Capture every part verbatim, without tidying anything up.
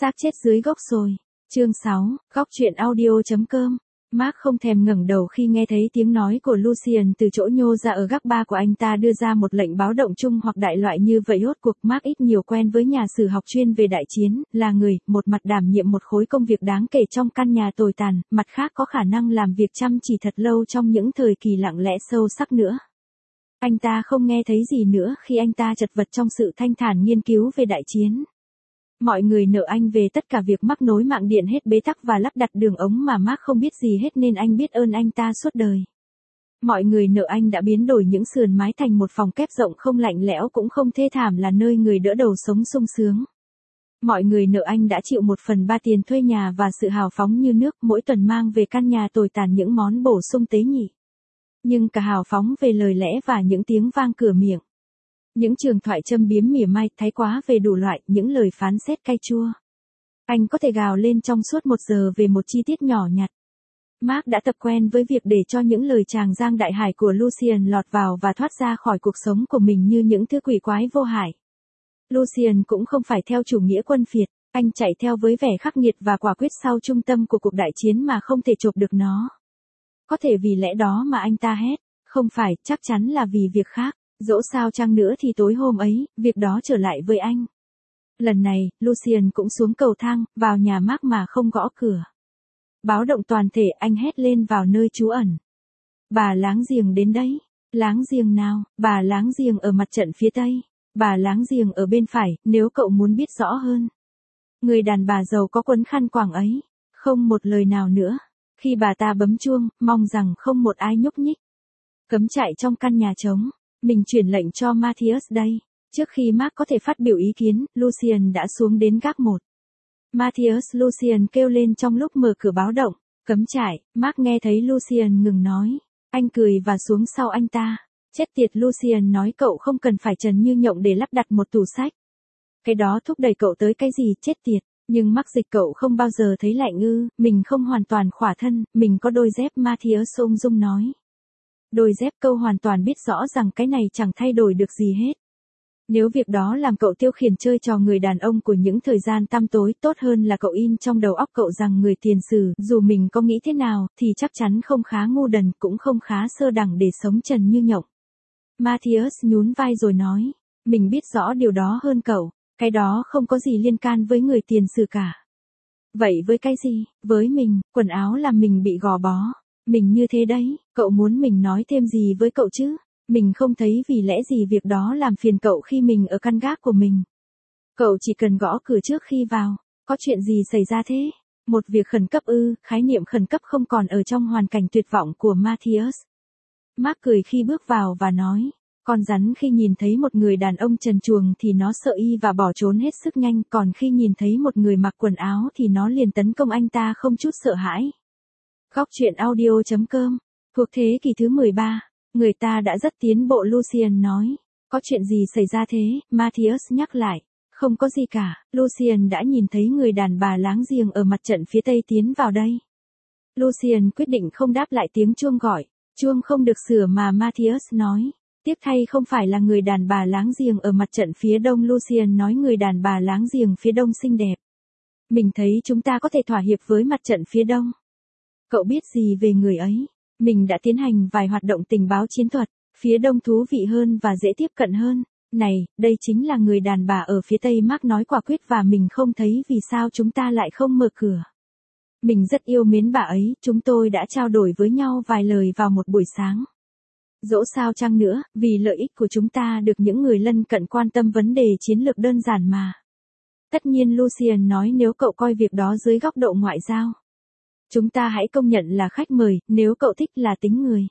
Xác chết dưới gốc rồi. Chương sáu, góc truyện audio chấm com. Mark không thèm ngẩng đầu khi nghe thấy tiếng nói của Lucien từ chỗ nhô ra ở gác ba của anh ta đưa ra một lệnh báo động chung hoặc đại loại như vậy. Rốt cuộc Mark ít nhiều quen với nhà sử học chuyên về đại chiến, là người, một mặt đảm nhiệm một khối công việc đáng kể trong căn nhà tồi tàn, mặt khác có khả năng làm việc chăm chỉ thật lâu trong những thời kỳ lặng lẽ sâu sắc nữa. Anh ta không nghe thấy gì nữa khi anh ta chật vật trong sự thanh thản nghiên cứu về đại chiến. Mọi người nợ anh về tất cả việc Mark nối mạng điện hết bế tắc và lắp đặt đường ống mà Mark không biết gì hết nên anh biết ơn anh ta suốt đời. Mọi người nợ anh đã biến đổi những sườn mái thành một phòng kép rộng không lạnh lẽo cũng không thê thảm, là nơi người đỡ đầu sống sung sướng. Mọi người nợ anh đã chịu một phần ba tiền thuê nhà và sự hào phóng như nước mỗi tuần mang về căn nhà tồi tàn những món bổ sung tế nhị. Nhưng cả hào phóng về lời lẽ và những tiếng vang cửa miệng. Những trường thoại châm biếm mỉa mai, thái quá về đủ loại, những lời phán xét cay chua. Anh có thể gào lên trong suốt một giờ về một chi tiết nhỏ nhặt. Mark đã tập quen với việc để cho những lời tràng giang đại hải của Lucien lọt vào và thoát ra khỏi cuộc sống của mình như những thứ quỷ quái vô hại. Lucien cũng không phải theo chủ nghĩa quân phiệt, anh chạy theo với vẻ khắc nghiệt và quả quyết sau trung tâm của cuộc đại chiến mà không thể chộp được nó. Có thể vì lẽ đó mà anh ta hét, không phải, chắc chắn là vì việc khác. Dẫu sao chăng nữa thì tối hôm ấy, việc đó trở lại với anh. Lần này, Lucien cũng xuống cầu thang, vào nhà Mark mà không gõ cửa. Báo động toàn thể, anh hét lên vào nơi trú ẩn. Bà láng giềng đến đấy. Láng giềng nào? Bà láng giềng ở mặt trận phía tây. Bà láng giềng ở bên phải, nếu cậu muốn biết rõ hơn. Người đàn bà giàu có quấn khăn quàng ấy. Không một lời nào nữa. Khi bà ta bấm chuông, mong rằng không một ai nhúc nhích. Cấm chạy trong căn nhà trống. Mình chuyển lệnh cho Matthias đây. Trước khi Mark có thể phát biểu ý kiến, Lucien đã xuống đến gác một. Matthias, Lucien kêu lên trong lúc mở cửa báo động. Cấm trại. Mark nghe thấy Lucien ngừng nói. Anh cười và xuống sau anh ta. Chết tiệt, Lucien nói, cậu không cần phải trần như nhộng để lắp đặt một tủ sách. Cái đó thúc đẩy cậu tới cái gì, chết tiệt. Nhưng Mark dịch, cậu không bao giờ thấy lạnh ư? Mình không hoàn toàn khỏa thân, mình có đôi dép, Matthias ung dung nói. Đôi dép, câu hoàn toàn biết rõ rằng cái này chẳng thay đổi được gì hết. Nếu việc đó làm cậu tiêu khiển chơi trò người đàn ông của những thời gian tăm tối, tốt hơn là cậu in trong đầu óc cậu rằng người tiền sử, dù mình có nghĩ thế nào, thì chắc chắn không khá ngu đần, cũng không khá sơ đẳng để sống trần như nhộng. Matthias nhún vai rồi nói, mình biết rõ điều đó hơn cậu, cái đó không có gì liên can với người tiền sử cả. Vậy với cái gì? Với mình, quần áo làm mình bị gò bó. Mình như thế đấy, cậu muốn mình nói thêm gì với cậu chứ? Mình không thấy vì lẽ gì việc đó làm phiền cậu khi mình ở căn gác của mình. Cậu chỉ cần gõ cửa trước khi vào. Có chuyện gì xảy ra thế? Một việc khẩn cấp ư? Khái niệm khẩn cấp không còn ở trong hoàn cảnh tuyệt vọng của Matthias. Mark cười khi bước vào và nói, con rắn khi nhìn thấy một người đàn ông trần truồng thì nó sợ y và bỏ trốn hết sức nhanh, còn khi nhìn thấy một người mặc quần áo thì nó liền tấn công anh ta không chút sợ hãi. Góc truyện audio chấm com. Thuộc thế kỷ thứ mười ba, người ta đã rất tiến bộ, Lucien nói. Có chuyện gì xảy ra thế? Matthias nhắc lại. Không có gì cả, Lucien đã nhìn thấy người đàn bà láng giềng ở mặt trận phía tây tiến vào đây. Lucien quyết định không đáp lại tiếng chuông gọi. Chuông không được sửa mà, Matthias nói. Tiếc thay không phải là người đàn bà láng giềng ở mặt trận phía đông, Lucien nói, người đàn bà láng giềng phía đông xinh đẹp. Mình thấy chúng ta có thể thỏa hiệp với mặt trận phía đông. Cậu biết gì về người ấy? Mình đã tiến hành vài hoạt động tình báo chiến thuật, phía đông thú vị hơn và dễ tiếp cận hơn. Này, đây chính là người đàn bà ở phía tây, Mark nói quả quyết, và mình không thấy vì sao chúng ta lại không mở cửa. Mình rất yêu mến bà ấy, chúng tôi đã trao đổi với nhau vài lời vào một buổi sáng. Dẫu sao chăng nữa, vì lợi ích của chúng ta được những người lân cận quan tâm vấn đề chiến lược đơn giản mà. Tất nhiên, Lucien nói, nếu cậu coi việc đó dưới góc độ ngoại giao. Chúng ta hãy công nhận là khách mời, nếu cậu thích là tính người.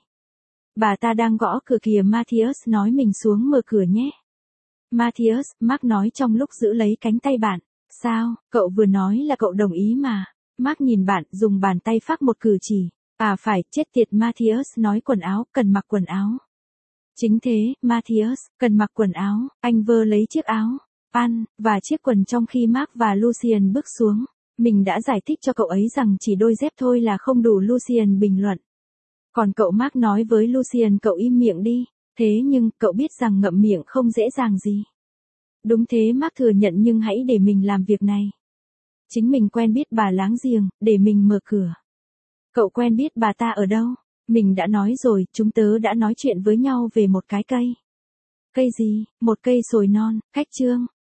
Bà ta đang gõ cửa kìa, Matthias nói, mình xuống mở cửa nhé. Matthias, Mark nói trong lúc giữ lấy cánh tay bạn. Sao, cậu vừa nói là cậu đồng ý mà. Mark nhìn bạn, dùng bàn tay phác một cử chỉ. À phải, chết tiệt, Matthias nói, quần áo, cần mặc quần áo. Chính thế, Matthias, cần mặc quần áo. Anh vơ lấy chiếc áo, ăn, và chiếc quần trong khi Mark và Lucien bước xuống. Mình đã giải thích cho cậu ấy rằng chỉ đôi dép thôi là không đủ, Lucien bình luận. Còn cậu, Mark nói với Lucien, cậu im miệng đi. Thế nhưng, cậu biết rằng ngậm miệng không dễ dàng gì. Đúng thế, Mark thừa nhận, nhưng hãy để mình làm việc này. Chính mình quen biết bà láng giềng, để mình mở cửa. Cậu quen biết bà ta ở đâu? Mình đã nói rồi, chúng tớ đã nói chuyện với nhau về một cái cây. Cây gì? Một cây sồi non, khách Trương.